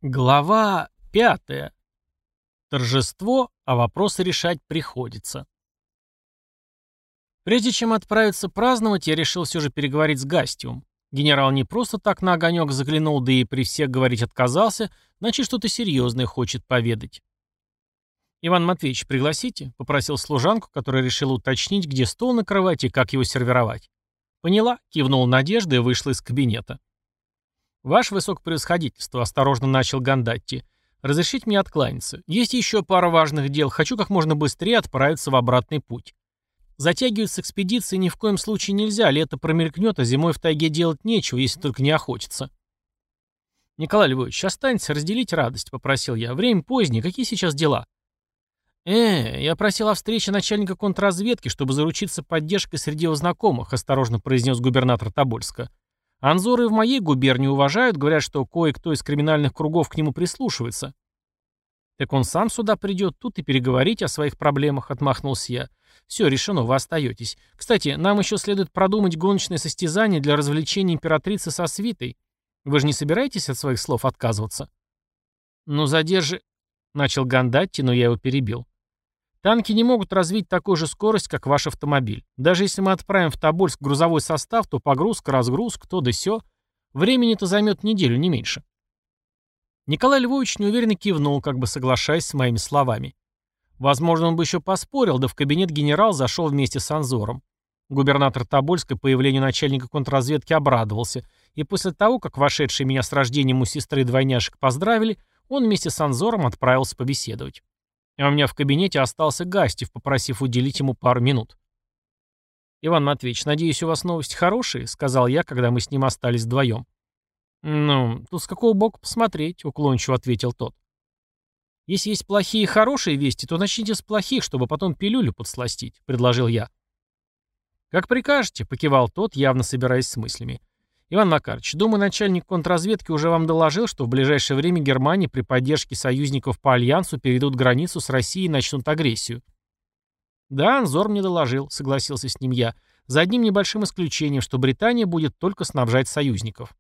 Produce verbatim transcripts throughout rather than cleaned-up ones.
Глава пятая. Торжество, а вопросы решать приходится. Прежде чем отправиться праздновать, я решил все же переговорить с Гастиум. Генерал не просто так на огонек заглянул, да и при всех говорить отказался, значит, что-то серьезное хочет поведать. «Иван Матвеевич, пригласите?» — попросил служанку, которая решила уточнить, где стол накрывать и как его сервировать. «Поняла», — кивнула Надежда и вышла из кабинета. «Ваше высокопревосходительство», — осторожно начал Гандатти, — «разрешите мне откланяться. Есть еще пара важных дел. Хочу как можно быстрее отправиться в обратный путь. Затягивать с экспедицией ни в коем случае нельзя. Лето промелькнет, а зимой в тайге делать нечего, если только не охотиться». «Николай Львович, останьтесь, разделить радость», — попросил я. «Время позднее. Какие сейчас дела?» «Э, я просил о встрече начальника контрразведки, чтобы заручиться поддержкой среди его знакомых», — осторожно произнес губернатор Тобольска. «Анзоры в моей губернии уважают, говорят, что кое-кто из криминальных кругов к нему прислушивается». «Так он сам сюда придет, тут и переговорить о своих проблемах», — отмахнулся я. «Все, решено, вы остаетесь. Кстати, нам еще следует продумать гоночное состязание для развлечения императрицы со свитой. Вы же не собираетесь от своих слов отказываться?» «Ну, задержи...» — начал Гандатти, но я его перебил. «Танки не могут развить такую же скорость, как ваш автомобиль. Даже если мы отправим в Тобольск грузовой состав, то погрузка, разгрузка, то да сё. Времени-то займет неделю, не меньше». Николай Львович неуверенно кивнул, как бы соглашаясь с моими словами. Возможно, он бы еще поспорил, да в кабинет генерал зашел вместе с Анзором. Губернатор Тобольска появлению начальника контрразведки обрадовался, и после того, как вошедшие меня с рождением у сестры двойняшек поздравили, он вместе с Анзором отправился побеседовать. А у меня в кабинете остался Гастев, попросив уделить ему пару минут. «Иван Матвеевич, надеюсь, у вас новости хорошие?» — сказал я, когда мы с ним остались вдвоем. «Ну, тут с какого боку посмотреть?» — уклончиво ответил тот. «Если есть плохие и хорошие вести, то начните с плохих, чтобы потом пилюлю подсластить», — предложил я. «Как прикажете», — покивал тот, явно собираясь с мыслями. «Иван Макарович, думаю, начальник контрразведки уже вам доложил, что в ближайшее время Германия при поддержке союзников по Альянсу перейдут границу с Россией и начнут агрессию». «Да, Анзор мне доложил», — согласился с ним я, «за одним небольшим исключением, что Британия будет только снабжать союзников».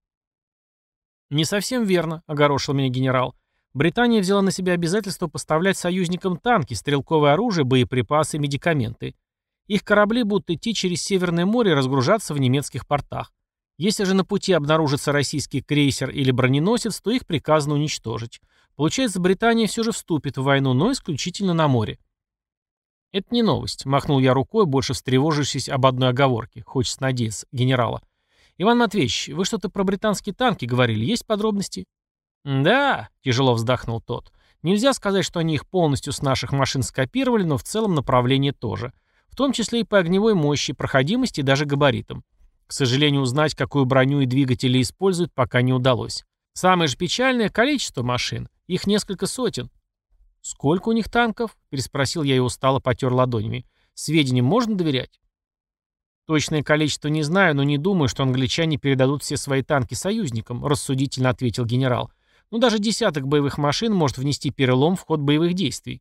«Не совсем верно», — огорошил меня генерал. «Британия взяла на себя обязательство поставлять союзникам танки, стрелковое оружие, боеприпасы и медикаменты. Их корабли будут идти через Северное море и разгружаться в немецких портах. Если же на пути обнаружится российский крейсер или броненосец, то их приказано уничтожить. Получается, Британия все же вступит в войну, но исключительно на море». «Это не новость», — махнул я рукой, больше встревожившись об одной оговорке, хочется надеяться, генерала. «Иван Матвеевич, вы что-то про британские танки говорили, есть подробности?» «Да», — тяжело вздохнул тот, — «нельзя сказать, что они их полностью с наших машин скопировали, но в целом направление тоже. В том числе и по огневой мощи, проходимости и даже габаритам. К сожалению, узнать, какую броню и двигатели используют, пока не удалось. Самое же печальное — количество машин. Их несколько сотен». «Сколько у них танков?» — переспросил я и устало потер ладонями. «Сведениям можно доверять?» «Точное количество не знаю, но не думаю, что англичане передадут все свои танки союзникам», — рассудительно ответил генерал. «Ну, даже десяток боевых машин может внести перелом в ход боевых действий».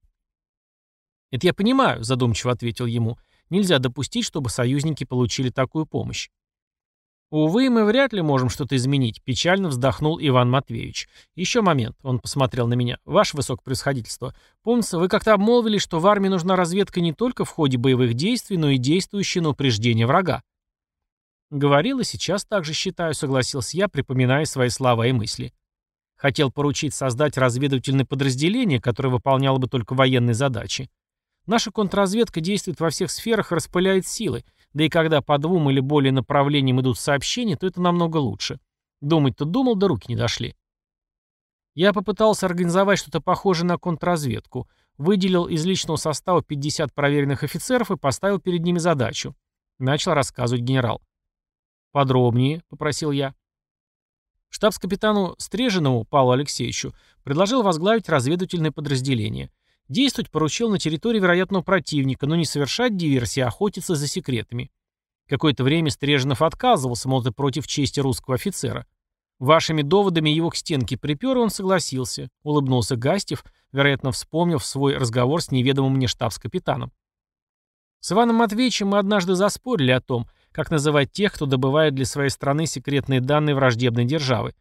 «Это я понимаю», — задумчиво ответил ему. «Нельзя допустить, чтобы союзники получили такую помощь». «Увы, мы вряд ли можем что-то изменить», — печально вздохнул Иван Матвеевич. «Еще момент», — он посмотрел на меня. «Ваше высокопревосходительство, помнится, вы как-то обмолвились, что в армии нужна разведка не только в ходе боевых действий, но и действующая на упреждение врага». «Говорил и сейчас так же считаю», — согласился я, припоминая свои слова и мысли. Хотел поручить создать разведывательное подразделение, которое выполняло бы только военные задачи. Наша контрразведка действует во всех сферах и распыляет силы, да и когда по двум или более направлениям идут сообщения, то это намного лучше. Думать-то думал, да руки не дошли. Я попытался организовать что-то похожее на контрразведку, выделил из личного состава пятьдесят проверенных офицеров и поставил перед ними задачу. Начал рассказывать генерал. «Подробнее», — попросил я. Штабс-капитану Стрежинову Павлу Алексеевичу предложил возглавить разведывательное подразделение. Действовать поручил на территории вероятного противника, но не совершать диверсии, а охотиться за секретами. Какое-то время Стрежинов отказывался, мол, это против чести русского офицера. Вашими доводами его к стенке припер, и он согласился. Улыбнулся Гастев, вероятно, вспомнив свой разговор с неведомым мне штабс-капитаном. С Иваном Матвеевичем мы однажды заспорили о том, как называть тех, кто добывает для своей страны секретные данные враждебной державы.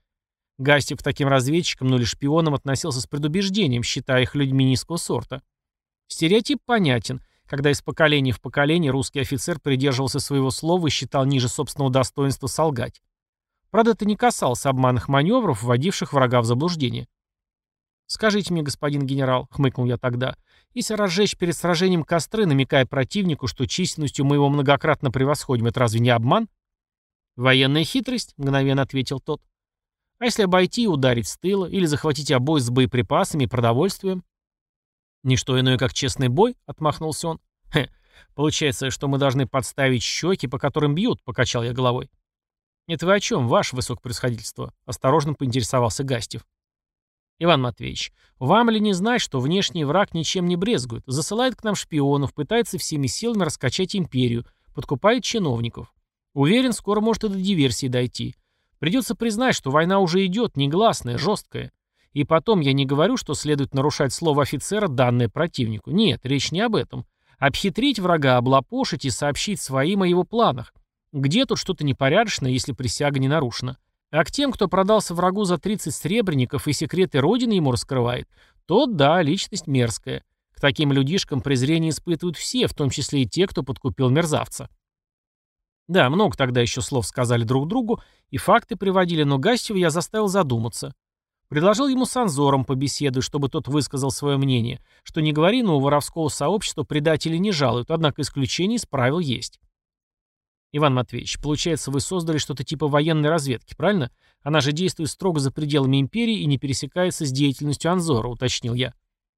Гастев к таким разведчикам, ну или шпионам относился с предубеждением, считая их людьми низкого сорта. Стереотип понятен, когда из поколения в поколение русский офицер придерживался своего слова и считал ниже собственного достоинства солгать. Правда, это не касалось обманных маневров, вводивших врага в заблуждение. «Скажите мне, господин генерал», — хмыкнул я тогда, — «если разжечь перед сражением костры, намекая противнику, что численностью мы его многократно превосходим, это разве не обман?» «Военная хитрость», — мгновенно ответил тот. «А если обойти и ударить с тыла, или захватить обоз с боеприпасами и продовольствием?» «Ничто иное, как честный бой», — отмахнулся он. «Хе, получается, что мы должны подставить щеки, по которым бьют», — покачал я головой. «Это вы о чем, ваше высокопревосходительство?» — осторожно поинтересовался Гастев. «Иван Матвеевич, вам ли не знать, что внешний враг ничем не брезгует, засылает к нам шпионов, пытается всеми силами раскачать империю, подкупает чиновников. Уверен, скоро может и до диверсии дойти. Придется признать, что война уже идет, негласная, жесткая. И потом я не говорю, что следует нарушать слово офицера, данное противнику. Нет, речь не об этом. Обхитрить врага, облапошить и сообщить своим о его планах. Где тут что-то непорядочное, если присяга не нарушена? А к тем, кто продался врагу за тридцать сребреников и секреты Родины ему раскрывает, тот, да, личность мерзкая. К таким людишкам презрение испытывают все, в том числе и те, кто подкупил мерзавца. Да, много тогда еще слов сказали друг другу, и факты приводили, но Гастева я заставил задуматься. Предложил ему с Анзором побеседовать, чтобы тот высказал свое мнение, что не говори, но у воровского сообщества предатели не жалуют, однако исключения из правил есть. «Иван Матвеевич, получается, вы создали что-то типа военной разведки, правильно? Она же действует строго за пределами империи и не пересекается с деятельностью Анзора», — уточнил я.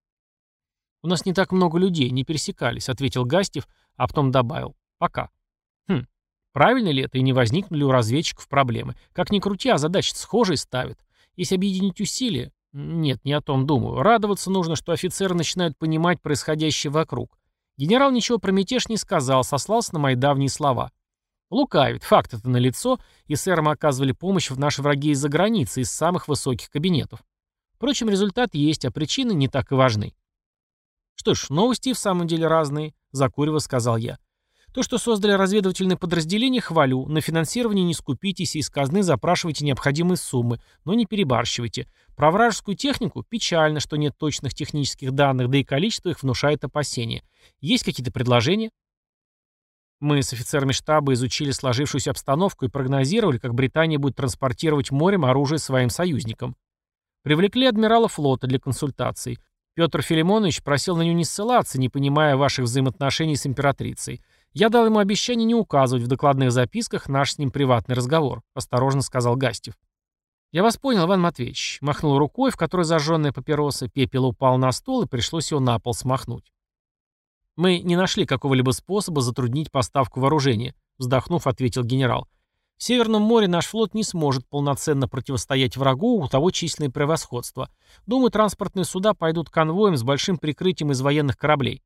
«У нас не так много людей, не пересекались», — ответил Гастев, а потом добавил. «Пока». Хм, правильно ли это и не возникнули у разведчиков проблемы? Как ни крути, а задачи схожие ставят. Если объединить усилия... Нет, не о том думаю. Радоваться нужно, что офицеры начинают понимать происходящее вокруг. Генерал ничего про мятеж не сказал, сослался на мои давние слова. Лукавит, факт это налицо, и сэрам оказывали помощь в наши враги из-за границы, из самых высоких кабинетов. Впрочем, результат есть, а причины не так и важны. Что ж, новости и в самом деле разные, закуриво сказал я. То, что создали разведывательные подразделения, хвалю. На финансирование не скупитесь и из казны запрашивайте необходимые суммы, но не перебарщивайте. Про вражескую технику печально, что нет точных технических данных, да и количество их внушает опасения. Есть какие-то предложения? Мы с офицерами штаба изучили сложившуюся обстановку и прогнозировали, как Британия будет транспортировать морем оружие своим союзникам. Привлекли адмирала флота для консультаций. Петр Филимонович просил на него не ссылаться, не понимая ваших взаимоотношений с императрицей. Я дал ему обещание не указывать в докладных записках наш с ним приватный разговор, осторожно сказал Гастев. «Я вас понял, Иван Матвеевич», — махнул рукой, в которой зажженная папироса, пепел упал на стол и пришлось его на пол смахнуть. «Мы не нашли какого-либо способа затруднить поставку вооружения», — вздохнув, ответил генерал. «В Северном море наш флот не сможет полноценно противостоять врагу, у того численное превосходство. Думаю, транспортные суда пойдут конвоем с большим прикрытием из военных кораблей».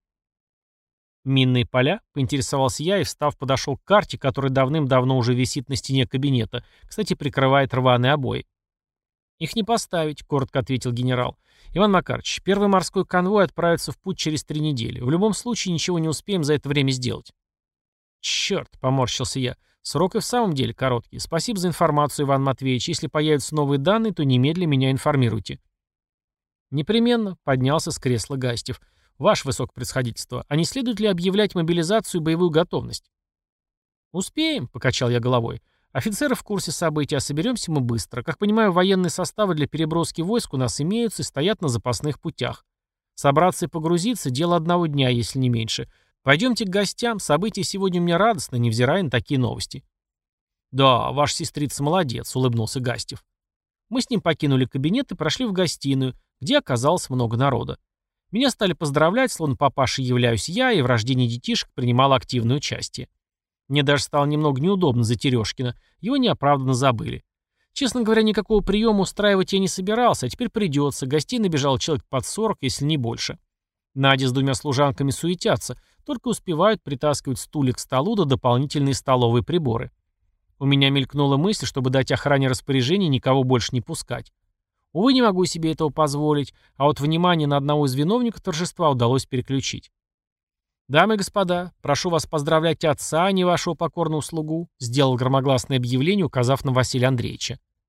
«Минные поля?» — поинтересовался я и, встав, подошел к карте, которая давным-давно уже висит на стене кабинета, кстати, прикрывает рваные обои. «Их не поставить», — коротко ответил генерал. «Иван Макарович, первый морской конвой отправится в путь через три недели. В любом случае ничего не успеем за это время сделать». «Черт», — поморщился я, — «срок и в самом деле короткий. Спасибо за информацию, Иван Матвеевич. Если появятся новые данные, то немедленно меня информируйте». «Непременно», — поднялся с кресла Гастев. «Ваше высокопревосходительство, а не следует ли объявлять мобилизацию и боевую готовность?» «Успеем», — покачал я головой. «Офицеры в курсе событий, а соберемся мы быстро. Как понимаю, военные составы для переброски войск у нас имеются и стоят на запасных путях. Собраться и погрузиться — дело одного дня, если не меньше. Пойдемте к гостям, события сегодня у меня радостны, невзирая на такие новости». «Да, ваша сестрица молодец», — улыбнулся Гастев. Мы с ним покинули кабинет и прошли в гостиную, где оказалось много народа. Меня стали поздравлять, словно папашей являюсь я, и в рождении детишек принимал активное участие. Мне даже стало немного неудобно за Терешкина, его неоправданно забыли. Честно говоря, никакого приема устраивать я не собирался, а теперь придется, гостей набежал человек под сорок, если не больше. Надя с двумя служанками суетятся, только успевают притаскивать стулья к столу да дополнительные столовые приборы. У меня мелькнула мысль, чтобы дать охране распоряжение никого больше не пускать. Увы, не могу себе этого позволить, а вот внимание на одного из виновников торжества удалось переключить. «Дамы и господа, прошу вас поздравлять отца, а не вашего покорного слугу», сделал громогласное объявление, указав на Василия Андреевича.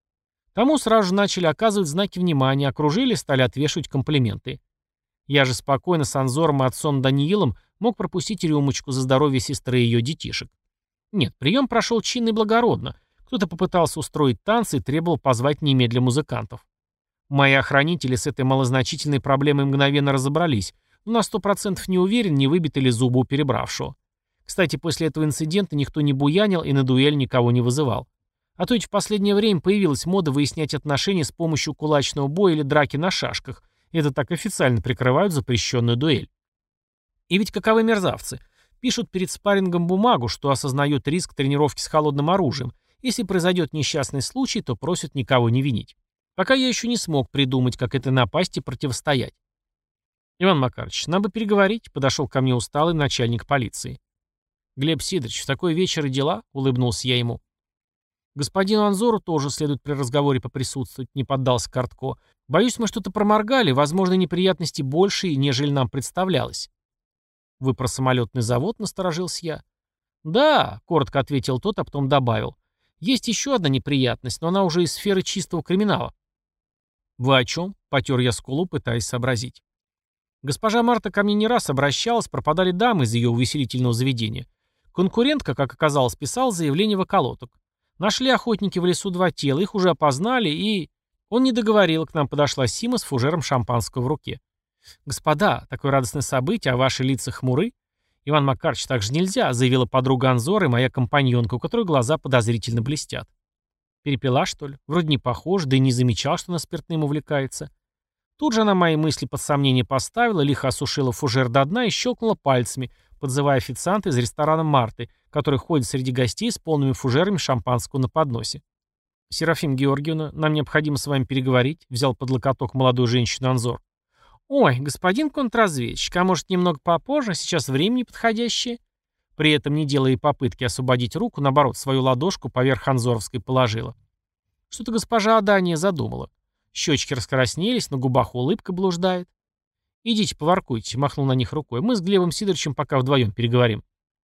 Тому сразу же начали оказывать знаки внимания, окружили, стали отвешивать комплименты. Я же спокойно с Анзором и отцом Даниилом мог пропустить рюмочку за здоровье сестры и ее детишек. Нет, прием прошел чинно и благородно. Кто-то попытался устроить танцы и требовал позвать немедля музыкантов. Мои охранители с этой малозначительной проблемой мгновенно разобрались, но на сто процентов не уверен, не выбиты ли зубы у перебравшего. Кстати, после этого инцидента никто не буянил и на дуэль никого не вызывал. А то ведь в последнее время появилась мода выяснять отношения с помощью кулачного боя или драки на шашках. И это так официально прикрывают запрещенную дуэль. И ведь каковы мерзавцы. Пишут перед спаррингом бумагу, что осознают риск тренировки с холодным оружием. Если произойдет несчастный случай, то просят никого не винить. Пока я еще не смог придумать, как этой напасти противостоять. «Иван Макарович, нам бы переговорить», — подошел ко мне усталый начальник полиции. «Глеб Сидорович, в такой вечер и дела?» — улыбнулся я ему. «Господину Анзору тоже следует при разговоре поприсутствовать», — не поддался Картко. «Боюсь, мы что-то проморгали, возможно, неприятности больше, нежели нам представлялось». «Вы про самолетный завод?» — насторожился я. «Да», — коротко ответил тот, а потом добавил. «Есть еще одна неприятность, но она уже из сферы чистого криминала». «Вы о чем?» — потер я скулу, пытаясь сообразить. Госпожа Марта ко мне не раз обращалась, пропадали дамы из ее увеселительного заведения. Конкурентка, как оказалось, писала заявление в околоток. Нашли охотники в лесу два тела, их уже опознали, и... Он не договорил, к нам подошла Сима с фужером шампанского в руке. «Господа, такое радостное событие, а ваши лица хмуры?» «Иван Макарович, так же нельзя», — заявила подруга Анзора и моя компаньонка, у которой глаза подозрительно блестят. «Перепила, что ли? Вроде не похож, да и не замечал, что она спиртным увлекается». Тут же она мои мысли под сомнение поставила, лихо осушила фужер до дна и щелкнула пальцами, подзывая официанта из ресторана Марты, который ходит среди гостей с полными фужерами шампанского на подносе. «Серафим Георгиевна, нам необходимо с вами переговорить», — взял под локоток молодую женщину Анзор. «Ой, господин контрразведчик, а может немного попозже, сейчас время неподходящее?» При этом, не делая попытки освободить руку, наоборот, свою ладошку поверх Анзоровской положила. Что-то госпожа Адания задумала. Щечки раскраснелись, на губах улыбка блуждает. «Идите, поваркуйте», — махнул на них рукой. «Мы с Глебом Сидоровичем пока вдвоем переговорим».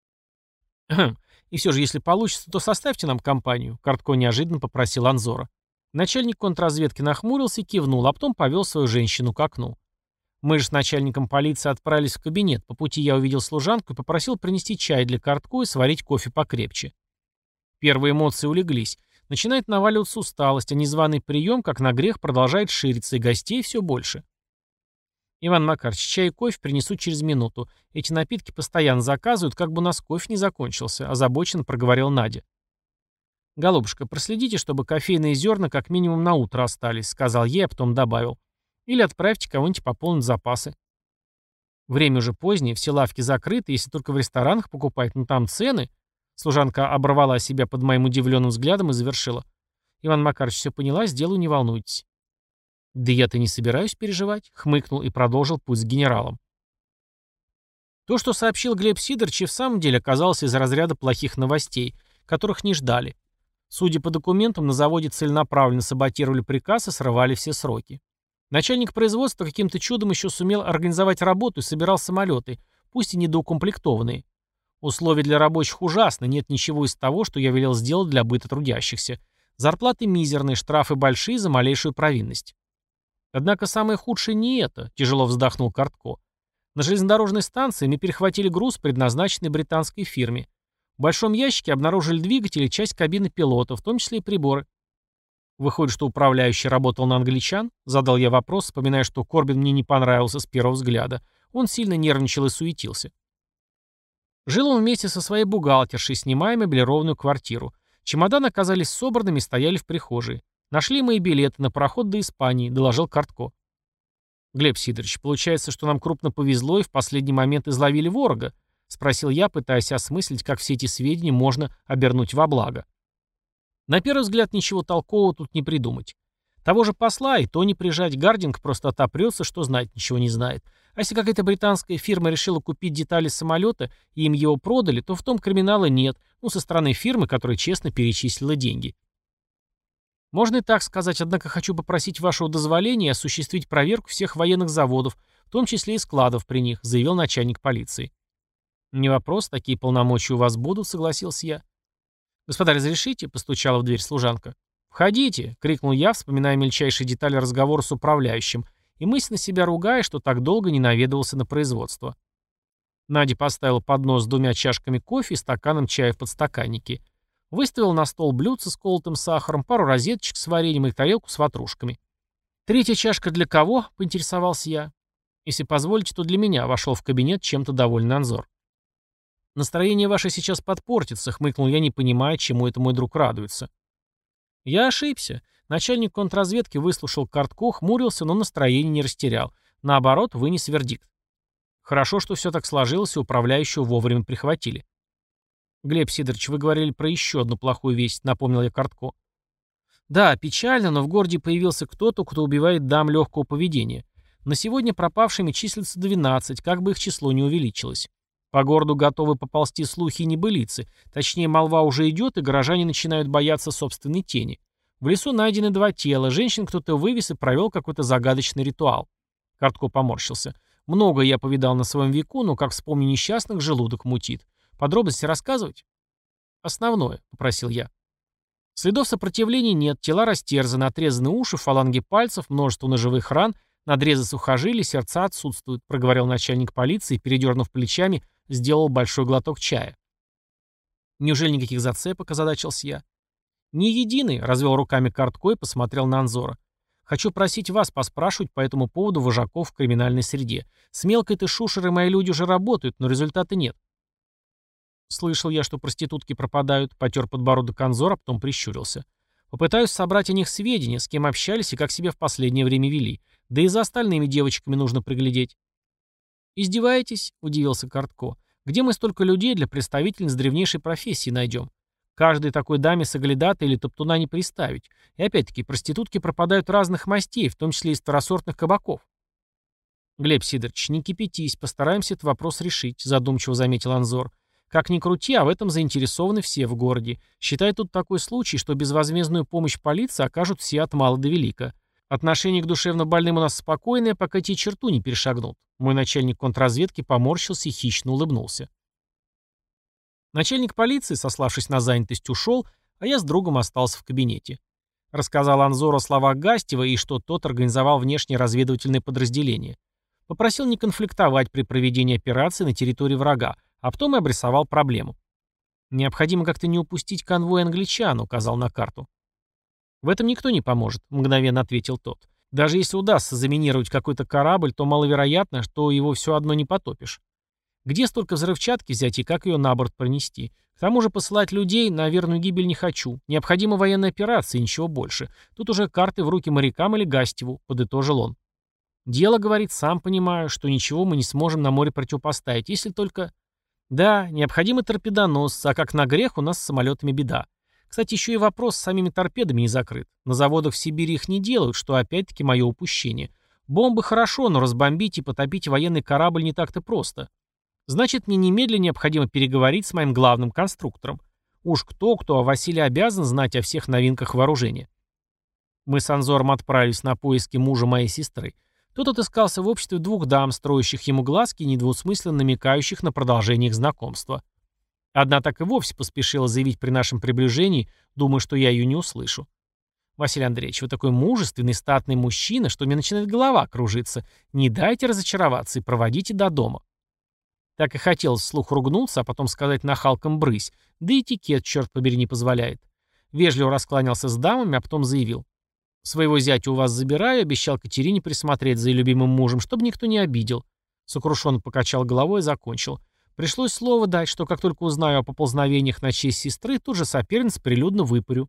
«Хм, и все же, если получится, то составьте нам компанию», — Картко неожиданно попросил Анзора. Начальник контрразведки нахмурился и кивнул, а потом повел свою женщину к окну. Мы же с начальником полиции отправились в кабинет. По пути я увидел служанку и попросил принести чай для Картко и сварить кофе покрепче. Первые эмоции улеглись. Начинает наваливаться усталость, а незваный прием, как на грех, продолжает шириться, и гостей все больше. «Иван Макарович, чай и кофе принесут через минуту. Эти напитки постоянно заказывают, как бы у нас кофе не закончился», — озабоченно проговорил Надя. «Голубушка, проследите, чтобы кофейные зерна как минимум на утро остались», — сказал ей, а потом добавил. «Или отправьте кого-нибудь пополнить запасы». Время уже позднее, все лавки закрыты, если только в ресторанах покупать, но там цены. Служанка оборвала себя под моим удивленным взглядом и завершила. «Иван Макарович все поняла, сделаю, не волнуйтесь». «Да я-то не собираюсь переживать», — хмыкнул и продолжил путь с генералом. То, что сообщил Глеб Сидорович, и в самом деле оказалось из разряда плохих новостей, которых не ждали. Судя по документам, на заводе целенаправленно саботировали приказ и срывали все сроки. Начальник производства каким-то чудом еще сумел организовать работу и собирал самолеты, пусть и недоукомплектованные. Условия для рабочих ужасны, нет ничего из того, что я велел сделать для быта трудящихся. Зарплаты мизерные, штрафы большие за малейшую провинность. Однако самое худшее не это, тяжело вздохнул Картко. На железнодорожной станции мы перехватили груз, предназначенный британской фирме. В большом ящике обнаружили двигатель и часть кабины пилота, в том числе и приборы. Выходит, что управляющий работал на англичан? Задал я вопрос, вспоминая, что Корбин мне не понравился с первого взгляда. Он сильно нервничал и суетился. Жил он вместе со своей бухгалтершей, снимая меблированную квартиру. Чемоданы оказались собранными и стояли в прихожей. Нашли мои билеты на пароход до Испании, доложил Картко. «Глеб Сидорович, получается, что нам крупно повезло и в последний момент изловили ворога?» — спросил я, пытаясь осмыслить, как все эти сведения можно обернуть во благо. На первый взгляд ничего толкового тут не придумать. Того же посла и то не прижать, Гардинг просто отопрется, что знать ничего не знает. А если какая-то британская фирма решила купить детали самолета и им его продали, то в том криминала нет, ну, со стороны фирмы, которая честно перечислила деньги. Можно и так сказать, однако хочу попросить вашего дозволения осуществить проверку всех военных заводов, в том числе и складов при них, заявил начальник полиции. «Не вопрос, такие полномочия у вас будут», — согласился я. «Господа, разрешите?» — постучала в дверь служанка. «Входите!» — крикнул я, вспоминая мельчайшие детали разговора с управляющим, и мысленно себя ругая, что так долго не наведывался на производство. Надя поставила поднос с двумя чашками кофе и стаканом чая в подстаканнике. Выставила на стол блюдце с колотым сахаром, пару розеточек с вареньем и тарелку с ватрушками. «Третья чашка для кого?» — поинтересовался я. «Если позволите, то для меня», — вошел в кабинет чем-то довольный Анзор. «Настроение ваше сейчас подпортится», — хмыкнул я, не понимая, чему это мой друг радуется. Я ошибся. Начальник контрразведки выслушал Картко, хмурился, но настроение не растерял. Наоборот, вынес вердикт. Хорошо, что все так сложилось, и управляющего вовремя прихватили. «Глеб Сидорович, вы говорили про еще одну плохую весть», — напомнил я Картко. «Да, печально, но в городе появился кто-то, кто убивает дам легкого поведения. На сегодня пропавшими числится двенадцать, как бы их число не увеличилось. По городу готовы поползти слухи и небылицы. Точнее, молва уже идет, и горожане начинают бояться собственной тени. В лесу найдены два тела, женщин кто-то вывез и провел какой-то загадочный ритуал». Картко поморщился. «Много я повидал на своем веку, но, как вспомню несчастных, желудок мутит. Подробности рассказывать?» «Основное», — попросил я. Следов сопротивления нет, тела растерзаны, отрезаны уши, фаланги пальцев, множество ножевых ран, надрезы сухожилий, сердца отсутствуют, проговорил начальник полиции и, передернув плечами, сделал большой глоток чая. «Неужели никаких зацепок?» — озадачился я. «Ни единый», — развел руками Картко и посмотрел на Анзора. «Хочу просить вас поспрашивать по этому поводу вожаков в криминальной среде. С мелкой-то шушерой мои люди уже работают, но результата нет». «Слышал я, что проститутки пропадают», — потер подбородок Анзор, а потом прищурился. «Попытаюсь собрать о них сведения, с кем общались и как себя в последнее время вели. Да и за остальными девочками нужно приглядеть». «Издеваетесь?» — удивился Картко. «Где мы столько людей для представительниц древнейшей профессии найдем? Каждой такой даме соглядата или топтуна не приставить. И опять-таки, проститутки пропадают разных мастей, в том числе из второсортных кабаков». «Глеб Сидорович, не кипятись, постараемся этот вопрос решить», — задумчиво заметил Анзор. «Как ни крути, а в этом заинтересованы все в городе. Считай тут такой случай, что безвозмездную помощь полиции окажут все от мала до велика. Отношение к душевно больным у нас спокойное, пока те черту не перешагнут». Мой начальник контрразведки поморщился и хищно улыбнулся. Начальник полиции, сославшись на занятость, ушел, а я с другом остался в кабинете. Рассказал Анзору о словах Гастева и что тот организовал внешнее разведывательное подразделение. Попросил не конфликтовать при проведении операции на территории врага, а потом и обрисовал проблему. «Необходимо как-то не упустить конвой англичан», — указал на карту. «В этом никто не поможет», — мгновенно ответил тот. «Даже если удастся заминировать какой-то корабль, то маловероятно, что его все одно не потопишь. Где столько взрывчатки взять и как ее на борт пронести? К тому же посылать людей на верную гибель не хочу. Необходима военная операция и ничего больше. Тут уже карты в руки морякам или Гастеву», — подытожил он. «Дело, — говорит, — сам понимаю, что ничего мы не сможем на море противопоставить, если только...» «Да, необходимы торпедоносцы, а как на грех у нас с самолетами беда. Кстати, еще и вопрос с самими торпедами не закрыт. На заводах в Сибири их не делают, что опять-таки мое упущение. Бомбы хорошо, но разбомбить и потопить военный корабль не так-то просто. Значит, мне немедленно необходимо переговорить с моим главным конструктором. Уж кто-кто, а Василий обязан знать о всех новинках вооружения». Мы с Анзором отправились на поиски мужа моей сестры. Тот отыскался в обществе двух дам, строящих ему глазки и недвусмысленно намекающих на продолжение их знакомства. Одна так и вовсе поспешила заявить при нашем приближении, думая, что я ее не услышу. «Василий Андреевич, вы такой мужественный, статный мужчина, что мне начинает голова кружиться. Не дайте разочароваться и проводите до дома». Так и хотелось вслух ругнуться, а потом сказать нахалкам брысь, да и этикет, черт побери, не позволяет. Вежливо раскланялся с дамами, а потом заявил: «Своего зятя у вас забираю, обещал Катерине присмотреть за ее любимым мужем, чтобы никто не обидел». Сокрушенно покачал головой и закончил. «Пришлось слово дать, что как только узнаю о поползновениях на честь сестры, тут же соперниц прилюдно выпарю».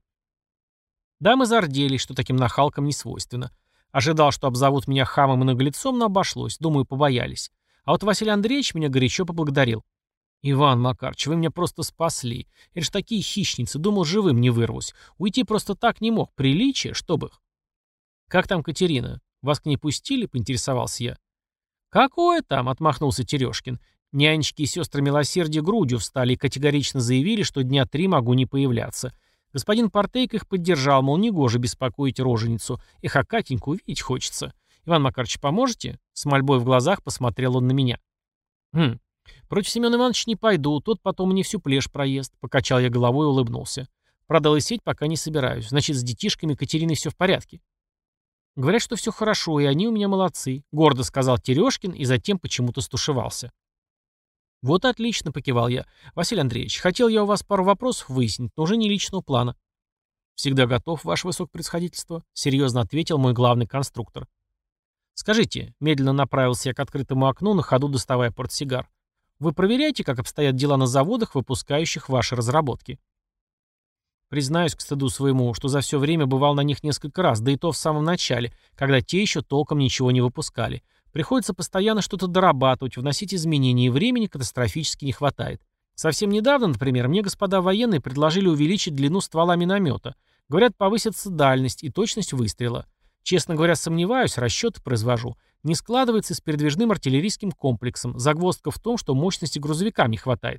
Дамы зарделись, что таким нахалкам не свойственно. Ожидал, что обзовут меня хамом и наглецом, но обошлось, думаю, побоялись. А вот Василий Андреевич меня горячо поблагодарил. «Иван Макарович, вы меня просто спасли. Это ж такие хищницы, думал, живым не вырвусь. Уйти просто так не мог. Приличие, чтоб их». «Как там Катерина? Вас к ней пустили?» — поинтересовался я. «Какое там?» — отмахнулся Терешкин. Нянечки и сестры милосердия грудью встали и категорично заявили, что дня три могу не появляться. Господин Портейко их поддержал, мол, негоже беспокоить роженицу. Эх, а Катеньку увидеть хочется. «Иван Макарович, поможете?» С мольбой в глазах посмотрел он на меня. «Хм, против Семена Ивановича не пойду, тот потом мне всю плешь проест», — покачал я головой и улыбнулся. Правда, лысеть пока не собираюсь. Значит, с детишками Катериной все в порядке. Говорят, что все хорошо, и они у меня молодцы, гордо сказал Терешкин и затем почему-то стушевался. Вот отлично, покивал я. Василий Андреевич, хотел я у вас пару вопросов выяснить, но уже не личного плана. Всегда готов, ваше высокопревосходительство, серьезно ответил мой главный конструктор. Скажите, медленно направился я к открытому окну, на ходу доставая портсигар. Вы проверяете, как обстоят дела на заводах, выпускающих ваши разработки? Признаюсь к стыду своему, что за все время бывал на них несколько раз, да и то в самом начале, когда те еще толком ничего не выпускали. Приходится постоянно что-то дорабатывать, вносить изменения, и времени катастрофически не хватает. Совсем недавно, например, мне господа военные предложили увеличить длину ствола миномета. Говорят, повысится дальность и точность выстрела. Честно говоря, сомневаюсь, расчеты произвожу. Не складывается с передвижным артиллерийским комплексом. Загвоздка в том, что мощности грузовикам не хватает.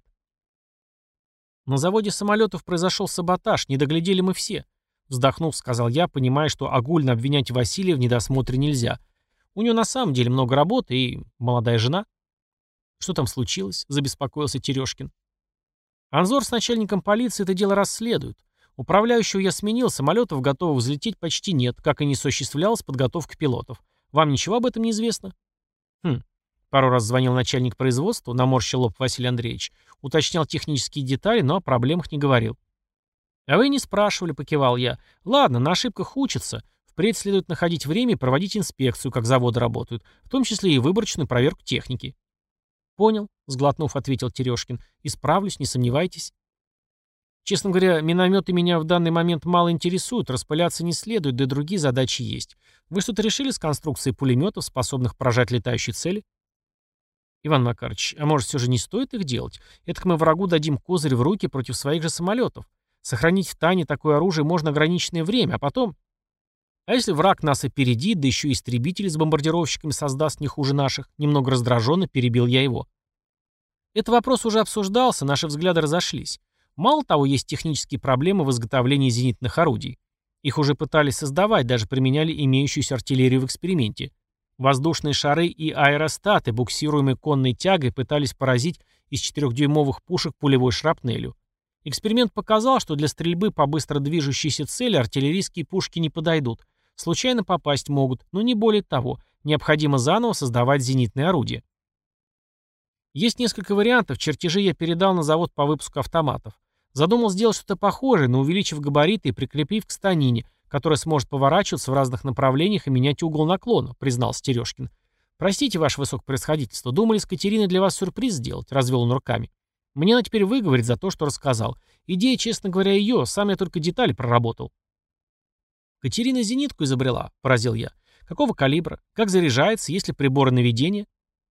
На заводе самолетов произошел саботаж, не доглядели мы все. Вздохнув, сказал я, понимая, что огульно обвинять Василия в недосмотре нельзя. У него на самом деле много работы и молодая жена. Что там случилось? Забеспокоился Терешкин. Анзор с начальником полиции это дело расследуют. Управляющего я сменил, самолетов, готовых взлететь, почти нет, как и не осуществлялась подготовка пилотов. Вам ничего об этом не известно? Хм. Пару раз звонил начальник производства, наморщил лоб Василий Андреевич, уточнял технические детали, но о проблемах не говорил. А вы не спрашивали, покивал я. Ладно, на ошибках учатся. Впредь следует находить время и проводить инспекцию, как заводы работают, в том числе и выборочную проверку техники. Понял, сглотнув, ответил Терешкин. Исправлюсь, не сомневайтесь. Честно говоря, минометы меня в данный момент мало интересуют, распыляться не следует, да и другие задачи есть. Вы что-то решили с конструкцией пулеметов, способных поражать летающие цели? Иван Макарович, а может все же не стоит их делать? Этак мы врагу дадим козырь в руки против своих же самолетов. Сохранить в тайне такое оружие можно ограниченное время, а потом... А если враг нас опередит, да еще и истребители с бомбардировщиками создаст не хуже наших? Немного раздраженно перебил я его. Этот вопрос уже обсуждался, наши взгляды разошлись. Мало того, есть технические проблемы в изготовлении зенитных орудий. Их уже пытались создавать, даже применяли имеющуюся артиллерию в эксперименте. Воздушные шары и аэростаты, буксируемые конной тягой, пытались поразить из четырёхдюймовых пушек пулевой шрапнелью. Эксперимент показал, что для стрельбы по быстро движущейся цели артиллерийские пушки не подойдут. Случайно попасть могут, но не более того. Необходимо заново создавать зенитные орудия. Есть несколько вариантов, чертежи я передал на завод по выпуску автоматов. Задумал сделать что-то похожее, но увеличив габариты и прикрепив к станине, которая сможет поворачиваться в разных направлениях и менять угол наклона, признался Терешкин. Простите, ваше высокопревосходительство, думали с Катериной для вас сюрприз сделать, развел он руками. Мне она теперь выговорит за то, что рассказал. Идея, честно говоря, ее, сам я только детали проработал. Катерина зенитку изобрела, поразил я. Какого калибра? Как заряжается? Есть ли приборы наведения?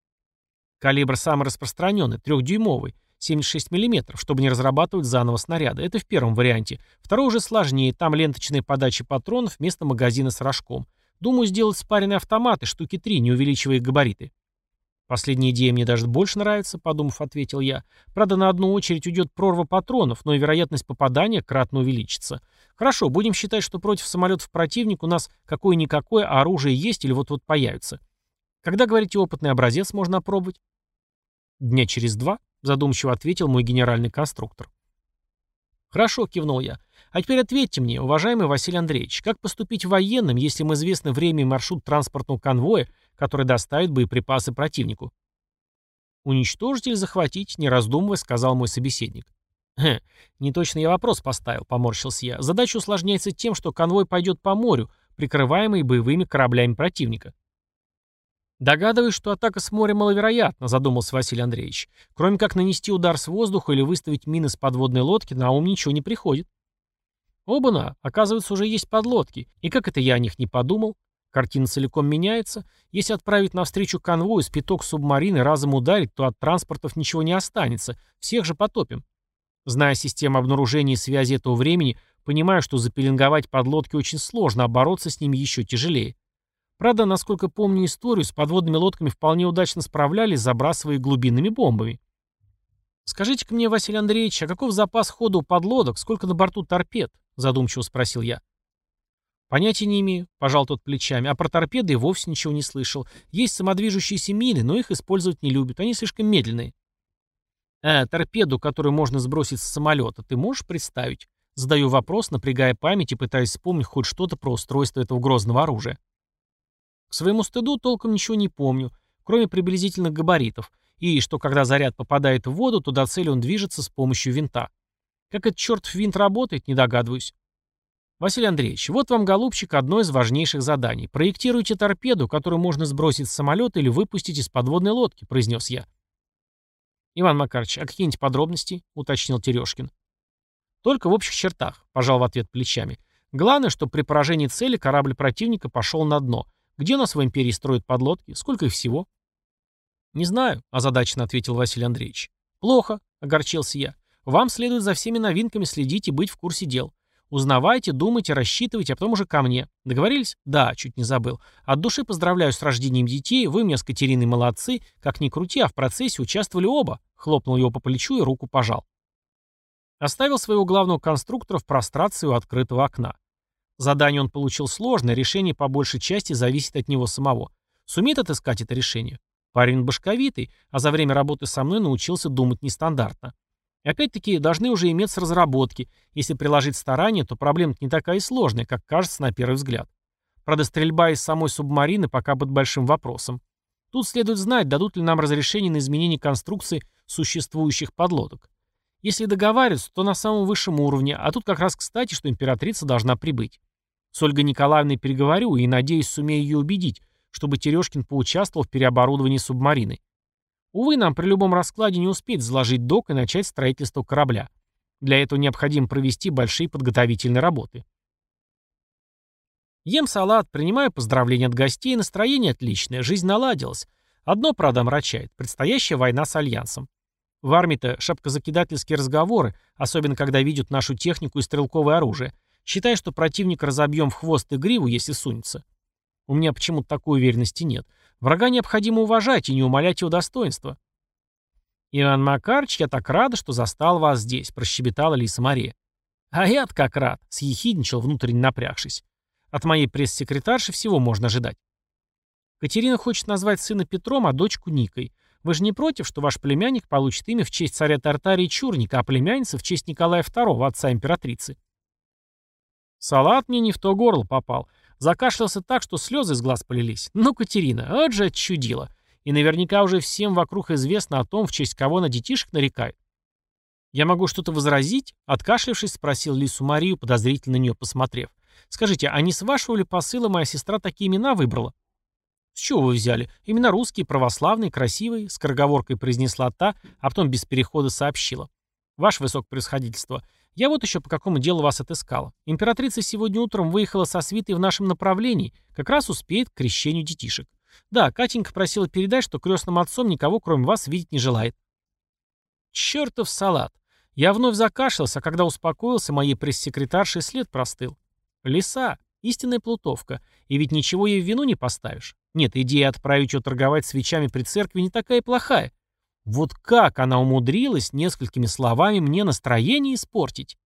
Калибр самый распространенный, трехдюймовый, семьдесят шесть миллиметров, чтобы не разрабатывать заново снаряды. Это в первом варианте. Второй уже сложнее, там ленточная подача патронов вместо магазина с рожком. Думаю, сделать спаренные автоматы, штуки три, не увеличивая их габариты. Последняя идея мне даже больше нравится, подумав, ответил я. Правда, на одну очередь уйдет прорва патронов, но и вероятность попадания кратно увеличится. Хорошо, будем считать, что против самолетов противника у нас какое-никакое оружие есть или вот-вот появится. Когда, говорите, опытный образец можно опробовать? Дня через два, задумчиво ответил мой генеральный конструктор. Хорошо, кивнул я. А теперь ответьте мне, уважаемый Василий Андреевич, как поступить военным, если им известно время и маршрут транспортного конвоя, который доставит боеприпасы противнику? Уничтожить или захватить, не раздумывая, сказал мой собеседник. Хе, не точно я вопрос поставил, поморщился я. Задача усложняется тем, что конвой пойдет по морю, прикрываемый боевыми кораблями противника. Догадываюсь, что атака с моря маловероятна, задумался Василий Андреевич. Кроме как нанести удар с воздуха или выставить мины с подводной лодки, на ум ничего не приходит. Оба-на, оказывается, уже есть подлодки. И как это я о них не подумал? Картина целиком меняется. Если отправить навстречу конвою с пяток субмарин и разом ударить, то от транспортов ничего не останется. Всех же потопим. Зная систему обнаружения и связи этого времени, понимаю, что запеленговать подлодки очень сложно, а бороться с ними еще тяжелее. Правда, насколько помню историю, с подводными лодками вполне удачно справлялись, забрасывая глубинными бомбами. «Скажите-ка мне, Василий Андреевич, а каков запас хода у подлодок, сколько на борту торпед?» — задумчиво спросил я. «Понятия не имею», — пожал тот плечами, — «а про торпеды и вовсе ничего не слышал. Есть самодвижущиеся мины, но их использовать не любят, они слишком медленные». «А, торпеду, которую можно сбросить с самолета, ты можешь представить?» Задаю вопрос, напрягая память и пытаясь вспомнить хоть что-то про устройство этого грозного оружия. К своему стыду толком ничего не помню, кроме приблизительных габаритов, и что когда заряд попадает в воду, то до цели он движется с помощью винта. Как этот чертов винт работает, не догадываюсь. Василий Андреевич, вот вам, голубчик, одно из важнейших заданий. Проектируйте торпеду, которую можно сбросить с самолета или выпустить из подводной лодки, произнес я. Иван Макарович, а какие-нибудь подробности? Уточнил Терешкин. Только в общих чертах, пожал в ответ плечами. Главное, чтобы при поражении цели корабль противника пошел на дно. Где у нас в империи строят подлодки? Сколько их всего? Не знаю, озадаченно ответил Василий Андреевич. Плохо, огорчился я. Вам следует за всеми новинками следить и быть в курсе дел. Узнавайте, думайте, рассчитывайте, а потом уже ко мне. Договорились? Да, чуть не забыл. От души поздравляю с рождением детей. Вы мне с Катериной молодцы. Как ни крути, а в процессе участвовали оба. Хлопнул его по плечу и руку пожал. Оставил своего главного конструктора в прострации у открытого окна. Задание он получил сложное, решение по большей части зависит от него самого. Сумеет отыскать это решение? Парень башковитый, а за время работы со мной научился думать нестандартно. И опять-таки должны уже иметься разработки. Если приложить старания, то проблема не такая и сложная, как кажется на первый взгляд. Правда, стрельба из самой субмарины пока под большим вопросом. Тут следует знать, дадут ли нам разрешение на изменение конструкции существующих подлодок. Если договариваются, то на самом высшем уровне, а тут как раз кстати, что императрица должна прибыть. С Ольгой Николаевной переговорю и, надеюсь, сумею ее убедить, чтобы Терешкин поучаствовал в переоборудовании субмарины. Увы, нам при любом раскладе не успеть заложить док и начать строительство корабля. Для этого необходимо провести большие подготовительные работы. Ем салат, принимаю поздравления от гостей, настроение отличное, жизнь наладилась. Одно, правда, омрачает — предстоящая война с Альянсом. В армии-то шапкозакидательские разговоры, особенно когда видят нашу технику и стрелковое оружие. Считай, что противника разобьем в хвост и гриву, если сунется. У меня почему-то такой уверенности нет. Врага необходимо уважать и не умалять его достоинства. «Иван Макарович, я так рада, что застал вас здесь», — прощебетала Лиса Мария. «А я-то как рад», — съехидничал, внутренне напрягшись. «От моей пресс-секретарши всего можно ожидать». «Катерина хочет назвать сына Петром, а дочку Никой. Вы же не против, что ваш племянник получит имя в честь царя Тартарии Чурника, а племянница в честь Николая второго, отца императрицы?» Салат мне не в то горло попал. Закашлялся так, что слезы из глаз полились. Ну, Катерина, вот же отчудила. И наверняка уже всем вокруг известно о том, в честь кого на детишек нарекает. «Я могу что-то возразить?» — откашлявшись, спросил Лису Марию, подозрительно на нее посмотрев. «Скажите, а не с вашего ли посыла моя сестра такие имена выбрала?» «С чего вы взяли? Имена русские, православные, красивые», — скороговоркой произнесла та, а потом без перехода сообщила. «Ваше высокопревосходительство, я вот еще по какому делу вас отыскала. Императрица сегодня утром выехала со свитой в нашем направлении, как раз успеет к крещению детишек. Да, Катенька просила передать, что крестным отцом никого, кроме вас, видеть не желает». Чертов салат. Я вновь закашлялся, а когда успокоился, моей пресс-секретарше след простыл. Лиса, истинная плутовка, и ведь ничего ей в вину не поставишь. Нет, идея отправить ее торговать свечами при церкви не такая плохая. Вот как она умудрилась несколькими словами мне настроение испортить?